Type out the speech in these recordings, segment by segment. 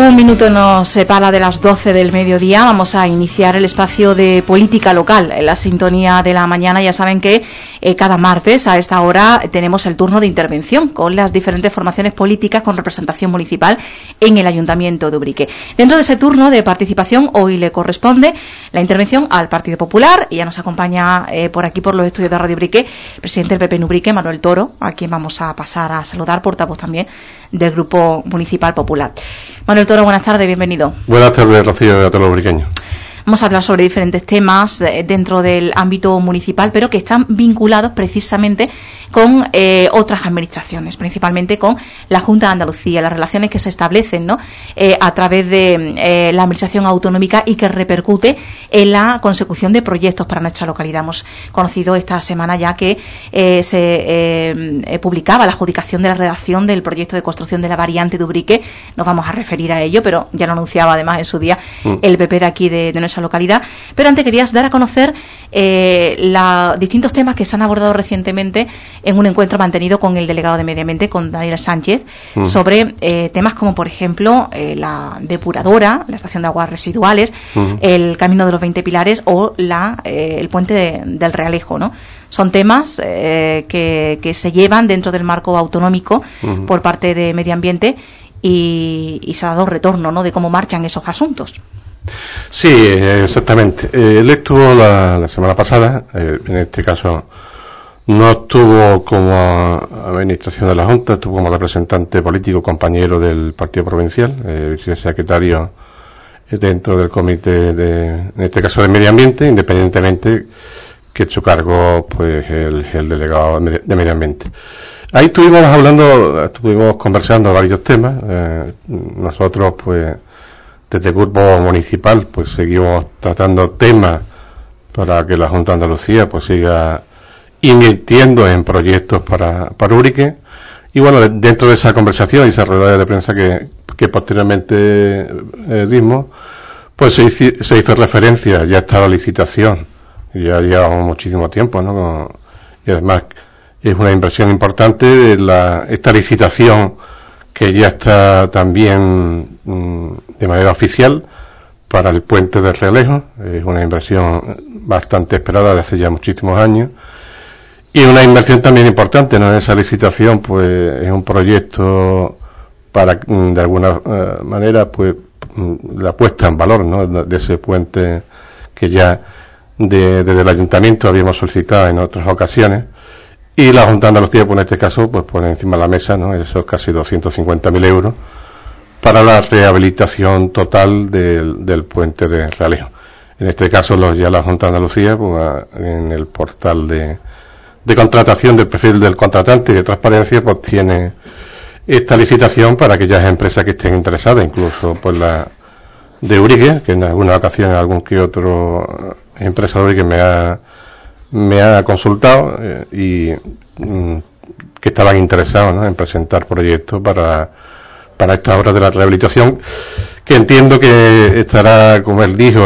Un minuto nos separa de las 12 del mediodía. Vamos a iniciar el espacio de política local en la sintonía de la mañana. Ya saben que cada martes a esta hora tenemos el turno de intervención con las diferentes formaciones políticas con representación municipal en el Ayuntamiento de Ubrique. Dentro de ese turno de participación hoy le corresponde la intervención al Partido Popular y ya nos acompaña por aquí por los estudios de Radio Ubrique el presidente del PP en Ubrique, Manuel Toro, a quien vamos a pasar a saludar, portavoz también del Grupo Municipal Popular. Manuel Toro, buenas tardes, bienvenido. Buenas tardes, Rocío, y a todos los ubriqueños. Vamos a hablar sobre diferentes temas dentro del ámbito municipal, pero que están vinculados precisamente con otras administraciones, principalmente con la Junta de Andalucía, las relaciones que se establecen, ¿no?, a través de la administración autonómica y que repercute en la consecución de proyectos para nuestra localidad. Hemos conocido esta semana ya que se publicaba la adjudicación de la redacción del proyecto de construcción de la variante de Ubrique. Nos vamos a referir a ello, pero ya lo anunciaba además en su día el PP de aquí de nuestra localidad. Pero antes querías dar a conocer distintos temas que se han abordado recientemente en un encuentro mantenido con el delegado de Medio Ambiente, con Daniel Sánchez, sobre temas como, por ejemplo, la depuradora, la estación de aguas residuales, el camino de los 20 pilares o el puente del Realejo, ¿no? Son temas que se llevan dentro del marco autonómico por parte de Medio Ambiente y se ha dado retorno, ¿no?, de cómo marchan esos asuntos. Sí, exactamente. Él estuvo la semana pasada, en este caso no estuvo como administración de la Junta, estuvo como representante político, compañero del Partido Provincial, vicesecretario dentro del comité en este caso de Medio Ambiente, independientemente que su cargo pues el delegado de Medio Ambiente. Ahí estuvimos conversando varios temas. Nosotros pues desde el grupo municipal pues seguimos tratando temas para que la Junta de Andalucía pues siga invirtiendo en proyectos para Ubrique. Y bueno, dentro de esa conversación y esa rueda de prensa que posteriormente dimos, pues se hizo referencia ya está la licitación. Ya llevamos muchísimo tiempo, ¿no? Y además es una inversión importante esta licitación que ya está también de manera oficial para el puente del Realejo. Es una inversión bastante esperada de hace ya muchísimos años y una inversión también importante, ¿no? En esa licitación pues es un proyecto para de alguna manera pues la puesta en valor, ¿no?, de ese puente que ya desde el ayuntamiento habíamos solicitado en otras ocasiones. Y la Junta de Andalucía, pues en este caso, pues pone encima de la mesa, ¿no?, esos casi 250.000 euros para la rehabilitación total del puente de Realejo. En este caso, ya la Junta de Andalucía, pues en el portal de contratación del perfil del contratante y de transparencia, pues tiene esta licitación para aquellas empresas que estén interesadas, incluso pues la de Ubrique, que en alguna ocasión algún que otro empresa de Ubrique me ha consultado y que estaban interesados, ¿no?, en presentar proyectos para esta obra de la rehabilitación, que entiendo que estará, como él dijo,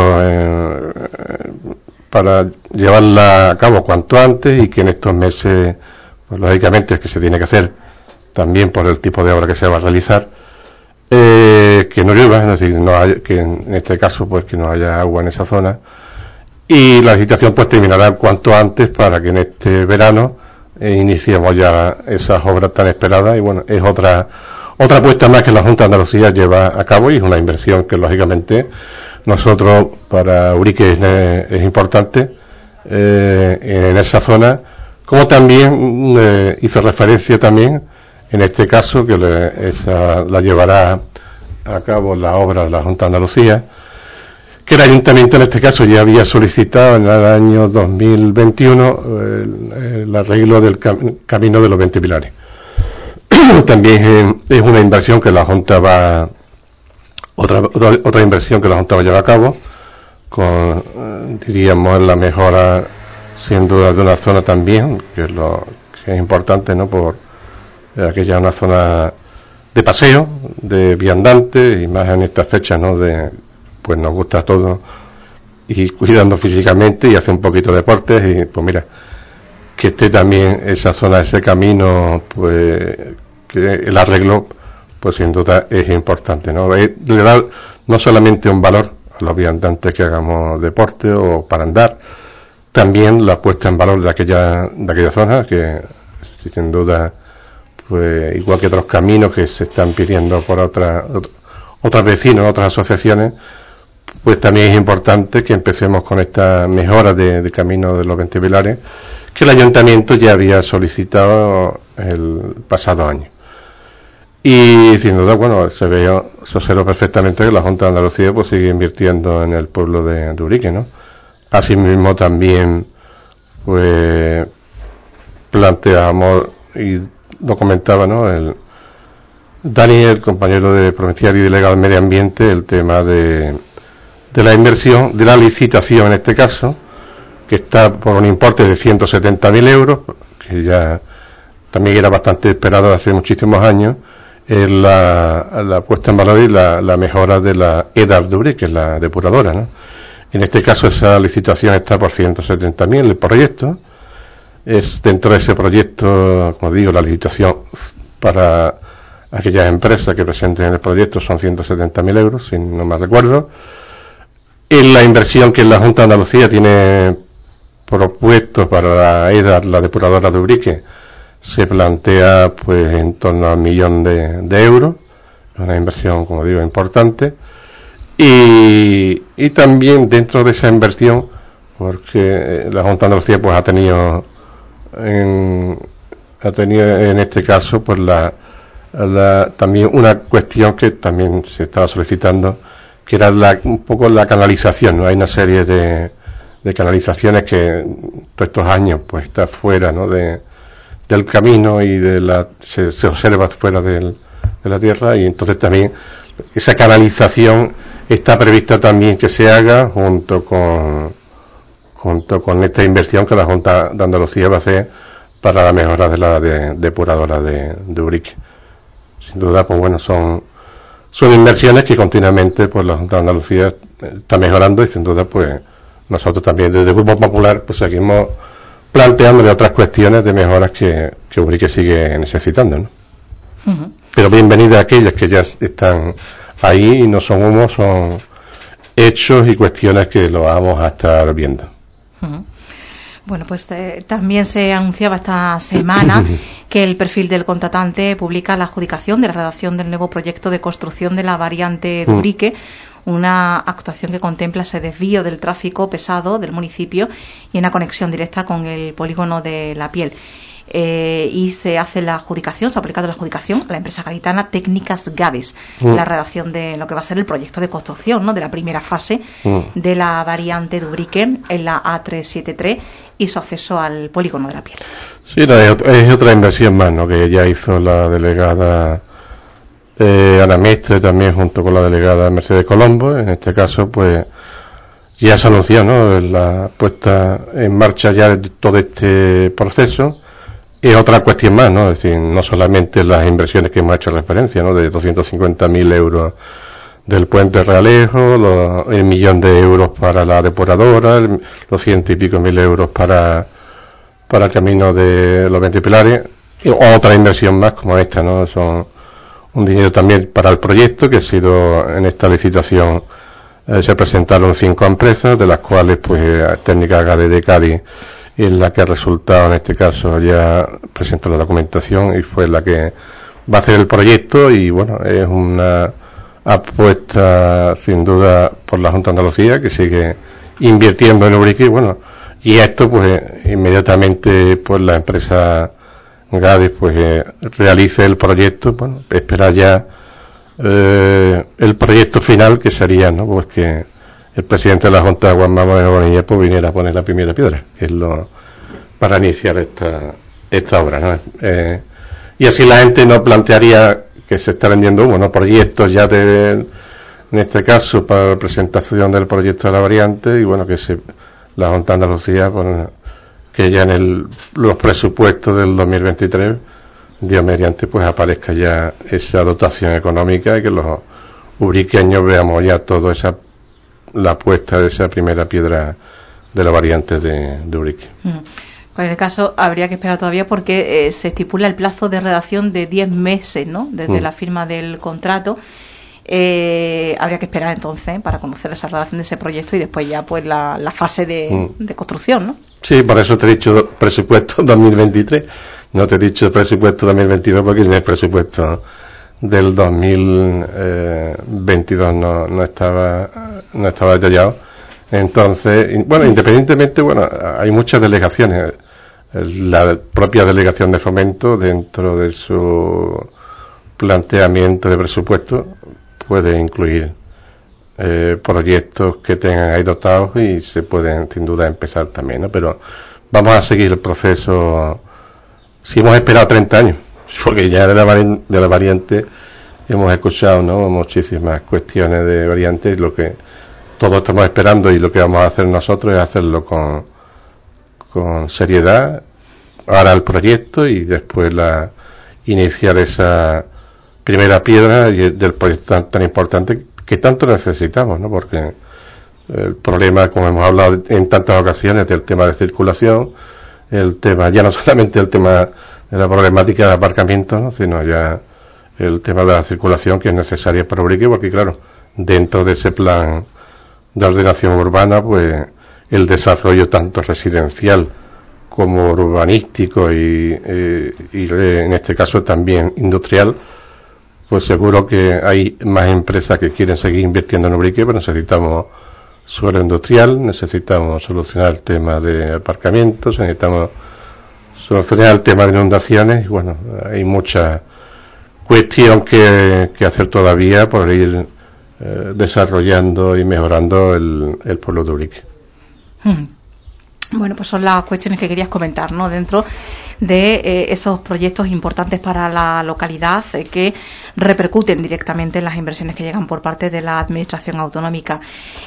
para llevarla a cabo cuanto antes y que en estos meses, pues lógicamente es que se tiene que hacer también por el tipo de obra que se va a realizar, que no llueva, es decir, que en este caso pues que no haya agua en esa zona. Y la licitación pues terminará cuanto antes para que en este verano iniciemos ya esas obras tan esperadas. Y bueno, es otra apuesta más que la Junta de Andalucía lleva a cabo y es una inversión que lógicamente nosotros para Ubrique es importante en esa zona, como también hizo referencia también en este caso que la llevará a cabo la obra de la Junta de Andalucía, que el ayuntamiento en este caso ya había solicitado en el año 2021 el arreglo del camino de los 20 pilares. También es una inversión que la Junta otra inversión que la Junta va a llevar a cabo, con diríamos la mejora sin duda de una zona también, que es importante, ¿no?, por aquella una zona de paseo, de viandante, y más en estas fechas, ¿no?, pues nos gusta todo y cuidando físicamente y hacer un poquito de deportes y pues mira, que esté también esa zona, ese camino, pues que el arreglo pues sin duda es importante, ¿no? Le da no solamente un valor a los viandantes que hagamos deporte o para andar, también la puesta en valor de aquella zona, que sin duda, pues igual que otros caminos que se están pidiendo por otros vecinos, otras asociaciones, pues también es importante que empecemos con esta mejora de camino de los 20 pilares, que el ayuntamiento ya había solicitado el pasado año. Y sin duda, bueno, se observa perfectamente que la Junta de Andalucía pues sigue invirtiendo en el pueblo de Ubrique, ¿no? Asimismo también, pues, planteamos, y lo comentaba, ¿no?, Dani, el compañero de provincial y delegado de Medio Ambiente, el tema de la inversión, de la licitación en este caso, que está por un importe de 170.000 euros, que ya también era bastante esperado hace muchísimos años, es la puesta en valor y la mejora de la EDAR de Ubrique, que es la depuradora, ¿no? En este caso esa licitación está por 170.000 el proyecto. Es dentro de ese proyecto, como digo, la licitación para aquellas empresas que presenten el proyecto son 170.000 euros, si no me recuerdo. En la inversión que la Junta de Andalucía tiene propuesto para la EDAR, la depuradora de Ubrique, se plantea pues en torno a 1 millón de euros, una inversión, como digo, importante. Y también dentro de esa inversión, porque la Junta de Andalucía pues ha tenido en este caso pues también una cuestión que también se estaba solicitando, que era un poco la canalización, ¿no? Hay una serie de canalizaciones que todos estos años pues está fuera, ¿no?, del camino y se observa fuera de la tierra, y entonces también esa canalización está prevista también que se haga junto con esta inversión que la Junta de Andalucía va a hacer para la mejora de la depuradora de Ubrique. Sin duda, pues bueno, son inversiones que continuamente pues la Junta de Andalucía está mejorando, y sin duda pues nosotros también desde el Grupo Popular pues seguimos planteándole otras cuestiones de mejoras que Ubrique sigue necesitando, ¿no? Uh-huh. Pero bienvenidas aquellas que ya están ahí y no son humos, son hechos y cuestiones que lo vamos a estar viendo. Uh-huh. Bueno, pues también se anunciaba esta semana que el perfil del contratante publica la adjudicación de la redacción del nuevo proyecto de construcción de la variante de Ubrique, una actuación que contempla ese desvío del tráfico pesado del municipio y una conexión directa con el polígono de La Piel. Y se hace se ha aplicado la adjudicación a la empresa gaditana Técnicas Gades, la redacción de lo que va a ser el proyecto de construcción, ¿no?, de la primera fase de la variante de Ubrique en la A373 y su acceso al polígono de La Piel. Sí, es otra inversión más, ¿no?, que ya hizo la delegada Ana Mestre, también junto con la delegada Mercedes Colombo. En este caso, pues ya se anunció, ¿no?, la puesta en marcha ya de todo este proceso. Es otra cuestión más, ¿no? Es decir, no solamente las inversiones que hemos hecho referencia, ¿no?, de 250.000 euros del puente Realejo, el 1 millón de euros para la depuradora, los 100 y pico mil euros para el camino de los 20 pilares, y otra inversión más como esta, ¿no? Son un dinero también para el proyecto, que ha sido en esta licitación, se presentaron 5 empresas, de las cuales pues Técnicas Gades de Cádiz es la que ha resultado, en este caso ya presentó la documentación y fue la que va a hacer el proyecto. Y bueno, es una apuesta sin duda por la Junta de Andalucía, que sigue invirtiendo en Ubrique. Bueno, y esto pues inmediatamente pues la empresa Gades pues realice el proyecto. Bueno, esperar ya el proyecto final, que sería, ¿no?, pues que el presidente de la Junta, Juan Manuel Bonilla, pues viniera a poner la primera piedra, que es para iniciar esta obra, ¿no? Y así la gente no plantearía que se está vendiendo humo, ¿no?, proyectos ya en este caso para la presentación del proyecto de la variante. Y bueno, que la Junta de Andalucía, bueno, que ya en los presupuestos del 2023, Dios mediante, pues aparezca ya esa dotación económica, y que los ubriqueños veamos ya todo la puesta de esa primera piedra de la variante de Ubrique. Pues en el caso habría que esperar todavía porque se estipula el plazo de redacción de 10 meses, ¿no? Desde la firma del contrato. Habría que esperar entonces para conocer esa redacción de ese proyecto y después ya pues la fase de construcción, ¿no? Sí, por eso te he dicho presupuesto 2023, no te he dicho presupuesto 2022 porque en el presupuesto del 2022 no estaba detallado. Entonces, bueno, independientemente, bueno, hay muchas delegaciones. La propia delegación de Fomento, dentro de su planteamiento de presupuesto, puede incluir proyectos que tengan ahí dotados y se pueden, sin duda, empezar también, ¿no? Pero vamos a seguir el proceso. Si hemos esperado 30 años, porque ya de la variante hemos escuchado, ¿no?, muchísimas cuestiones de variantes, y lo que todos estamos esperando y lo que vamos a hacer nosotros es hacerlo con seriedad, ahora el proyecto y después iniciar esa primera piedra del proyecto tan importante que tanto necesitamos, ¿no? Porque el problema, como hemos hablado en tantas ocasiones, del tema de circulación, el tema, ya no solamente el tema de la problemática de aparcamiento, ¿no?, sino ya el tema de la circulación, que es necesaria para Ubrique, porque claro, dentro de ese plan de ordenación urbana, pues el desarrollo tanto residencial como urbanístico y en este caso también industrial, pues seguro que hay más empresas que quieren seguir invirtiendo en Ubrique, pero necesitamos suelo industrial, necesitamos solucionar el tema de aparcamientos, necesitamos solucionar el tema de inundaciones, y bueno, hay mucha cuestión que hacer todavía por ir desarrollando y mejorando el pueblo de Ubrique. Bueno, pues son las cuestiones que querías comentar, ¿no?, dentro de esos proyectos importantes para la localidad que repercuten directamente en las inversiones que llegan por parte de la administración autonómica.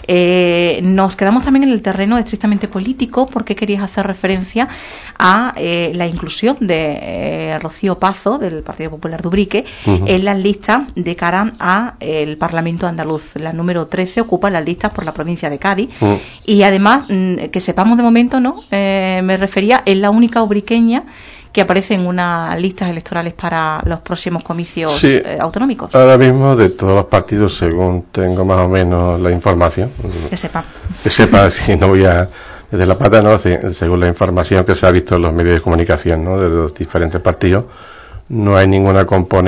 Nos quedamos también en el terreno estrictamente político porque querías hacer referencia a la inclusión de Rocío Pazo, del Partido Popular de Ubrique, en las listas de cara a el Parlamento andaluz. La número 13 ocupa las listas por la provincia de Cádiz y además, que sepamos de momento, ¿no?, me refería, es la única ubriqueña que aparece en unas listas electorales para los próximos comicios autonómicos. Ahora mismo, de todos los partidos, según tengo más o menos la información. Que sepa, si no voy a desde la pata, ¿no?, según la información que se ha visto en los medios de comunicación, ¿no?, de los diferentes partidos, no hay ninguna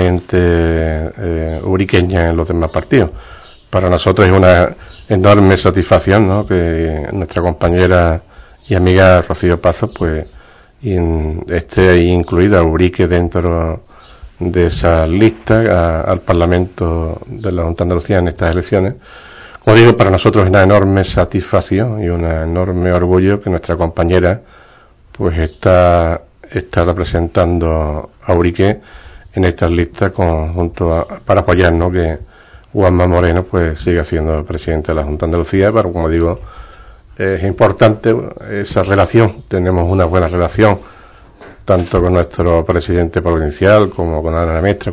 componente ubriqueña en los demás partidos. Para nosotros es una enorme satisfacción, ¿no?, que nuestra compañera y amiga Rocío Pazo, pues, esté ahí incluida Ubrique dentro de esa lista al Parlamento de la Junta de Andalucía en estas elecciones. Como digo, para nosotros es una enorme satisfacción y un enorme orgullo que nuestra compañera pues está representando a Ubrique en estas listas para apoyarnos que Juanma Moreno pues siga siendo presidente de la Junta de Andalucía. Pero como digo, es importante esa relación. Tenemos una buena relación tanto con nuestro presidente provincial como con Ana Mestre,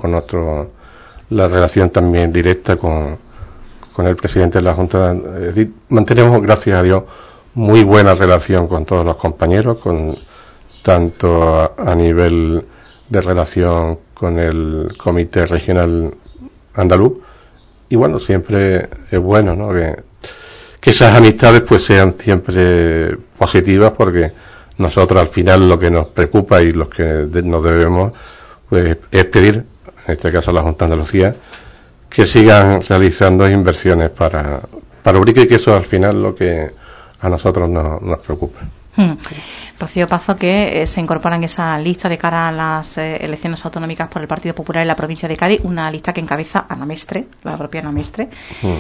la relación también directa con el presidente de la Junta. Es decir, mantenemos, gracias a Dios, muy buena relación con todos los compañeros, tanto a nivel de relación con el Comité Regional Andaluz. Y bueno, siempre es bueno, ¿no?, que esas amistades pues sean siempre positivas, porque nosotros al final lo que nos preocupa y lo que nos debemos pues es pedir, en este caso a la Junta de Andalucía, que sigan realizando inversiones para Ubrique, y que eso al final lo que a nosotros nos preocupa. Rocío Pazo, que se incorpora en esa lista de cara a las elecciones autonómicas por el Partido Popular en la provincia de Cádiz, una lista que encabeza Ana Mestre, la propia Ana Mestre.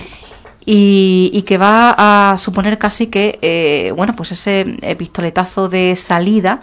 Y que va a suponer casi que, pues ese pistoletazo de salida,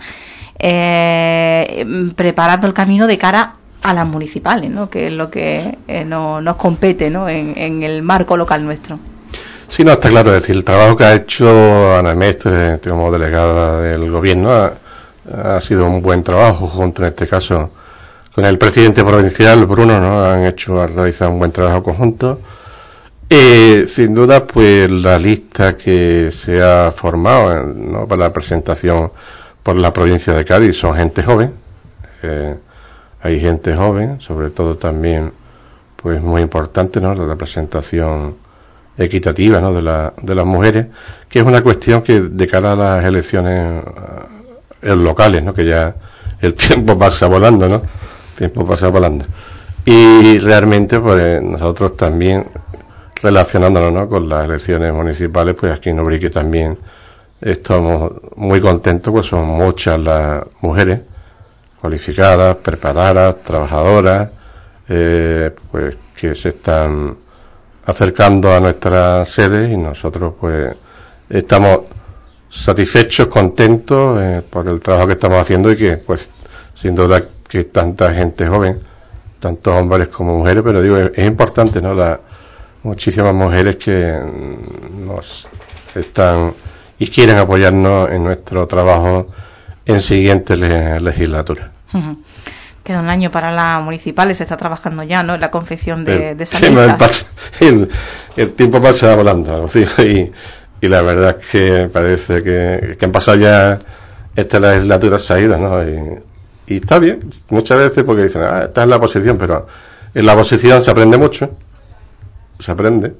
preparando el camino de cara a las municipales, ¿no?, que es lo que nos compete, ¿no?, en el marco local nuestro. Sí, no, está claro. Es decir, el trabajo que ha hecho Ana Mestre como delegada del gobierno ha sido un buen trabajo, junto en este caso con el presidente provincial, Bruno, ¿no?, han realizado un buen trabajo conjunto. Sin duda, pues la lista que se ha formado, ¿no?, para la presentación por la provincia de Cádiz son gente joven. Hay gente joven, sobre todo también, pues muy importante, ¿no?, la representación equitativa, ¿no?, de las mujeres, que es una cuestión que de cara a las elecciones locales, ¿no?, que ya el tiempo pasa volando, ¿no? El tiempo pasa volando. Y realmente, pues nosotros también, relacionándonos, ¿no?, con las elecciones municipales, pues aquí en Ubrique también estamos muy contentos, pues son muchas las mujeres cualificadas, preparadas, trabajadoras, pues que se están acercando a nuestras sedes, y nosotros pues estamos satisfechos, contentos por el trabajo que estamos haciendo, y que pues sin duda que tanta gente joven, tantos hombres como mujeres, pero digo, es importante, ¿no?, muchísimas mujeres que nos están y quieren apoyarnos en nuestro trabajo en siguientes legislaturas. Queda un año para las municipales, se está trabajando ya, ¿no?, en la confección de esas listas. El tiempo pasa volando, ¿sí? Y la verdad es que parece que han pasado ya esta legislatura salida, ¿no? Y está bien, muchas veces, porque dicen, está en la oposición, pero en la oposición se aprende mucho, se aprende.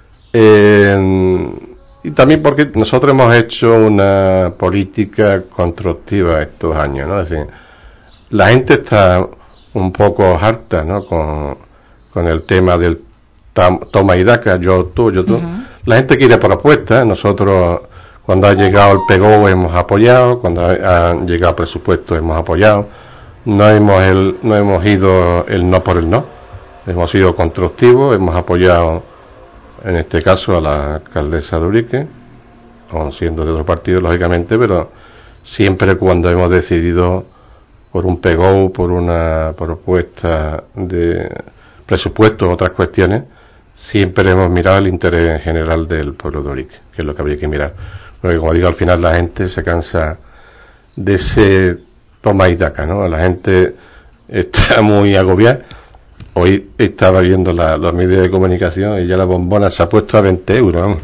Y también porque nosotros hemos hecho una política constructiva estos años, ¿no? Es decir, la gente está un poco harta, ¿no?, con el tema del toma y daca, yo tú. La gente quiere propuestas. Nosotros, cuando ha llegado el PGO, hemos apoyado. Cuando han llegado presupuestos, hemos apoyado. No hemos ido el no por el no. Hemos sido constructivos, hemos apoyado, en este caso, a la alcaldesa de Ubrique, aun siendo de otro partido, lógicamente, pero siempre cuando hemos decidido por un PGO, por una propuesta de presupuesto o otras cuestiones, siempre hemos mirado el interés general del pueblo de Ubrique, que es lo que habría que mirar. Porque, como digo, al final la gente se cansa de ese toma y daca, ¿no? La gente está muy agobiada. Hoy estaba viendo los medios de comunicación y ya la bombona se ha puesto a 20 euros, vamos.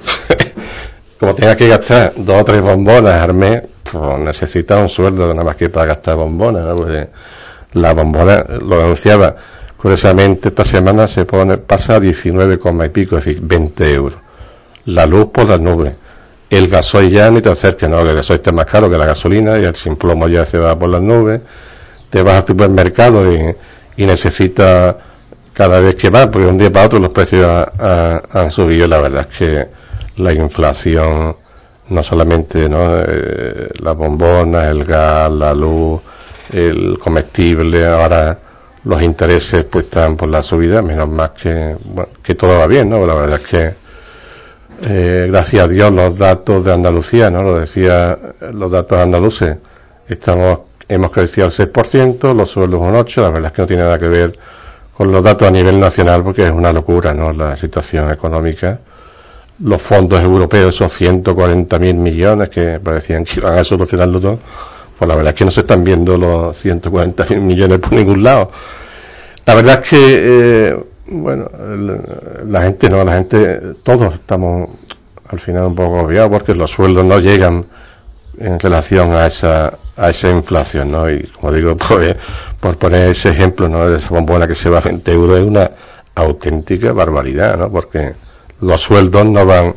Como tengas que gastar 2 o 3 bombonas al mes, pues necesitas un sueldo nada más que para gastar bombonas, ¿no? Pues la bombona, lo anunciaba, curiosamente esta semana pasa a 19, y pico, es decir, 20 euros. La luz por las nubes. El gasoil ya ni te acerques, no, que el gasoil está más caro que la gasolina, y el sin plomo ya se va por las nubes. Te vas al supermercado y necesitas cada vez que vas, porque de un día para otro los precios han subido. La verdad es que la inflación, no solamente, ¿no?, las bombonas, el gas, la luz, el comestible, ahora los intereses pues están por la subida, menos más que todo va bien, ¿no? La verdad es que gracias a Dios los datos de Andalucía, ¿no?, lo decía, los datos andaluces, hemos crecido al 6%, los sueldos un 8%, la verdad es que no tiene nada que ver con los datos a nivel nacional, porque es una locura, ¿no?, la situación económica. Los fondos europeos, esos 140.000 millones que parecían que iban a solucionarlo todo, pues la verdad es que no se están viendo los 140.000 millones por ningún lado. La verdad es que, bueno, la gente, todos estamos al final un poco agobiados porque los sueldos no llegan en relación a esa inflación, ¿no? Y como digo, pues, por poner ese ejemplo, ¿no?, de esa bombona que se va a 20 euros, es una auténtica barbaridad, ¿no? Porque los sueldos no van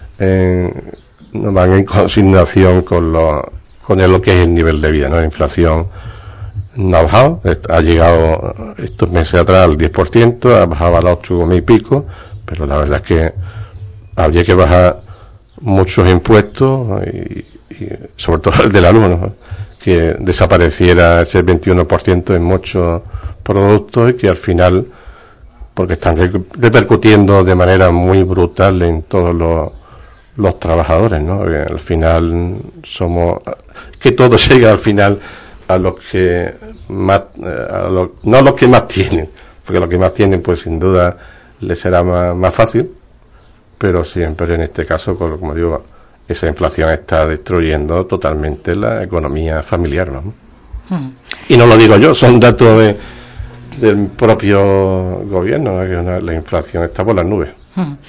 en consignación con lo que es el nivel de vida, ¿no? La inflación no ha bajado, ha llegado estos meses atrás al 10%, ha bajado al 8 y pico, pero la verdad es que habría que bajar muchos impuestos y sobre todo el de la luz, ¿no?, que desapareciera ese 21% en muchos productos, y que al final, porque están repercutiendo de manera muy brutal en todos los trabajadores, ¿no? Al final que todo llega al final a los que más, no a los que más tienen, porque los que más tienen, pues sin duda les será más fácil, pero siempre en este caso, como digo, esa inflación está destruyendo totalmente la economía familiar, ¿no? Y no lo digo yo, son datos del propio gobierno, ¿no?, que la inflación está por las nubes.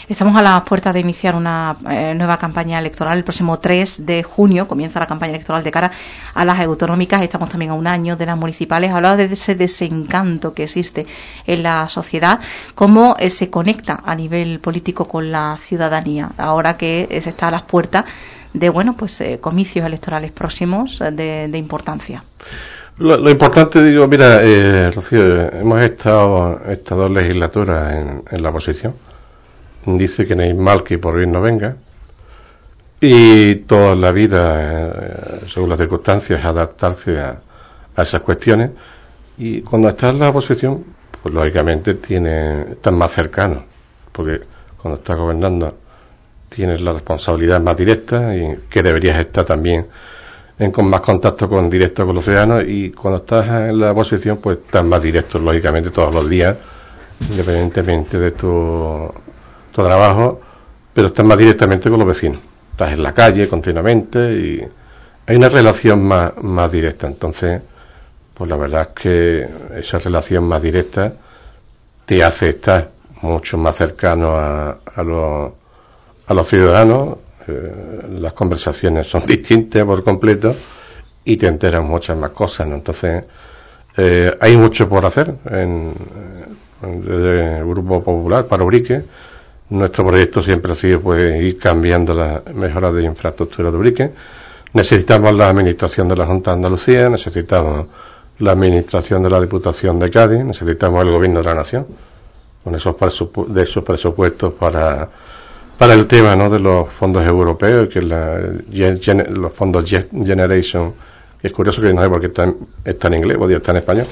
Estamos a las puertas de iniciar una nueva campaña electoral. El próximo 3 de junio comienza la campaña electoral de cara a las autonómicas. Estamos también a un año de las municipales. Hablaba de ese desencanto que existe en la sociedad, cómo se conecta a nivel político con la ciudadanía, ahora que se está a las puertas de comicios electorales próximos de importancia. Lo importante, digo, mira, Rocío, hemos estado estas 2 legislaturas en la oposición. Dice que no hay mal que por bien no venga, y toda la vida, según las circunstancias, adaptarse a esas cuestiones. Y cuando estás en la oposición, pues lógicamente estás más cercano, porque cuando estás gobernando tienes la responsabilidad más directa y que deberías estar también con más contacto directo con los ciudadanos, y cuando estás en la oposición pues estás más directo, lógicamente, todos los días, independientemente de tu trabajo, pero estás más directamente con los vecinos, estás en la calle continuamente y hay una relación más directa. Entonces, pues la verdad es que esa relación más directa te hace estar mucho más cercano a los ciudadanos. Las conversaciones son distintas por completo y te enteras muchas más cosas, ¿no? Entonces, hay mucho por hacer desde el Grupo Popular para Ubrique. Nuestro proyecto siempre ha sido pues ir cambiando las mejoras de infraestructura de Ubrique. Necesitamos la administración de la Junta de Andalucía, necesitamos la administración de la Diputación de Cádiz, necesitamos el Gobierno de la Nación con esos presupuestos para el tema, ¿no?, de los fondos europeos, que los fondos Generation, que es curioso que no sé por qué está en inglés, podría estar en español.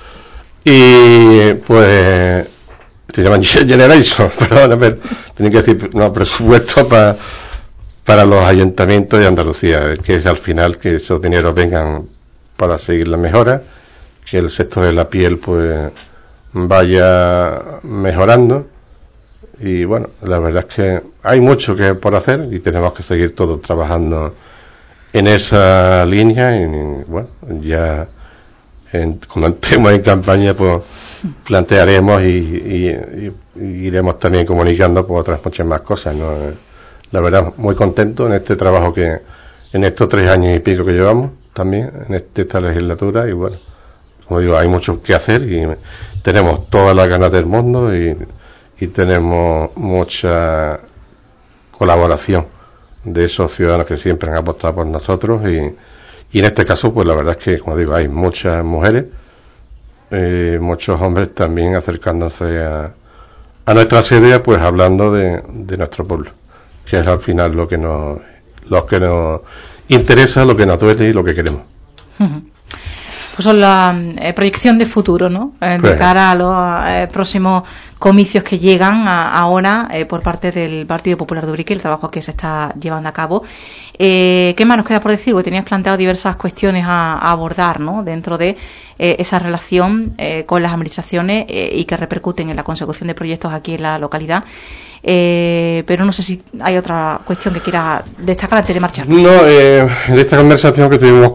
Y pues se llaman Generation, perdón, pero tenía que decir presupuesto para los ayuntamientos de Andalucía, que es al final que esos dineros vengan para seguir la mejora, que el sector de la piel pues vaya mejorando. Y bueno, la verdad es que hay mucho que por hacer y tenemos que seguir todos trabajando en esa línea. Y bueno, ya cuando entremos en campaña pues plantearemos y iremos también comunicando por otras muchas más cosas, ¿no? La verdad, muy contento en este trabajo que en estos 3 años y pico que llevamos también en esta legislatura. Y bueno, como digo, hay mucho que hacer y tenemos todas las ganas del mundo y tenemos mucha colaboración de esos ciudadanos que siempre han apostado por nosotros, y en este caso pues la verdad es que, como digo, hay muchas mujeres, muchos hombres también acercándose a nuestras ideas, pues hablando de nuestro pueblo, que es al final lo que nos interesa, lo que nos duele y lo que queremos. Pues son la proyección de futuro, ¿no? De cara a los próximos comicios que llegan ahora por parte del Partido Popular de Ubrique, el trabajo que se está llevando a cabo. ¿Qué más nos queda por decir? Porque tenías planteado diversas cuestiones a abordar, ¿no?, dentro de esa relación con las administraciones y que repercuten en la consecución de proyectos aquí en la localidad. Pero no sé si hay otra cuestión que quiera destacar antes de marchar. No, de esta conversación que tuvimos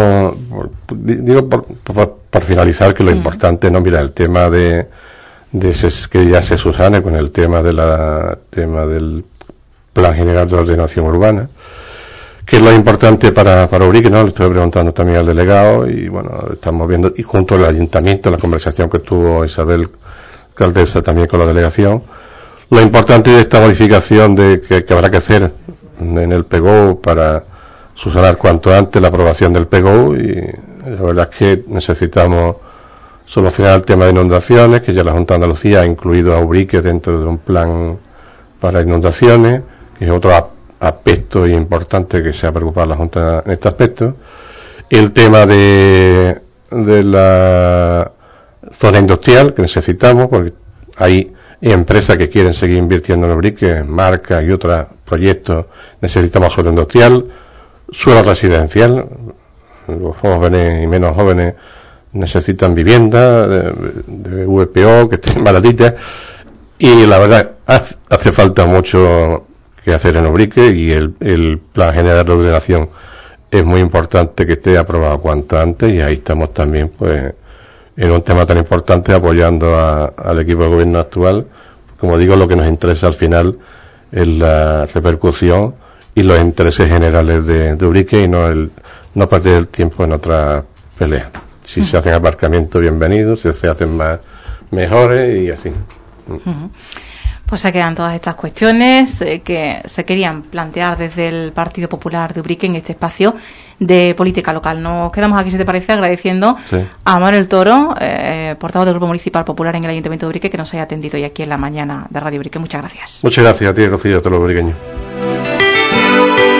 por finalizar, que lo importante, no, mira, el tema que ya se subsane con el tema del Plan General de Ordenación Urbana, que es lo importante para Ubrique, ¿no? Le estoy preguntando también al delegado y bueno, estamos viendo, y junto al ayuntamiento, la conversación que tuvo Isabel, alcaldesa, también con la delegación, lo importante de esta modificación que habrá que hacer en el PGO para subsanar cuanto antes la aprobación del PGO, y la verdad es que necesitamos solucionar el tema de inundaciones, que ya la Junta de Andalucía ha incluido a Ubrique dentro de un plan para inundaciones, que es otro aspecto importante que se ha preocupado la Junta en este aspecto. El tema de la zona industrial que necesitamos, porque hay empresas que quieren seguir invirtiendo en Ubrique, marcas y otros proyectos. Necesitamos suelo industrial, suelo residencial. Los jóvenes y menos jóvenes necesitan vivienda de VPO que estén baratitas, y la verdad hace falta mucho que hacer en Ubrique, y el Plan General de Ordenación es muy importante que esté aprobado cuanto antes, y ahí estamos también pues en un tema tan importante apoyando al equipo de gobierno actual, como digo, lo que nos interesa al final es la repercusión y los intereses generales de Ubrique, y no perder el tiempo en otras peleas. Si se hacen aparcamientos, bienvenidos, si se hacen más, mejores, y así. Pues se quedan todas estas cuestiones que se querían plantear desde el Partido Popular de Ubrique en este espacio de política local. Nos quedamos aquí, si te parece, agradeciendo a Manuel Toro, portavoz del Grupo Municipal Popular en el Ayuntamiento de Ubrique, que nos haya atendido hoy aquí en la mañana de Radio Ubrique. Muchas gracias. Muchas gracias a ti, Rocío, a todos los ubriqueños.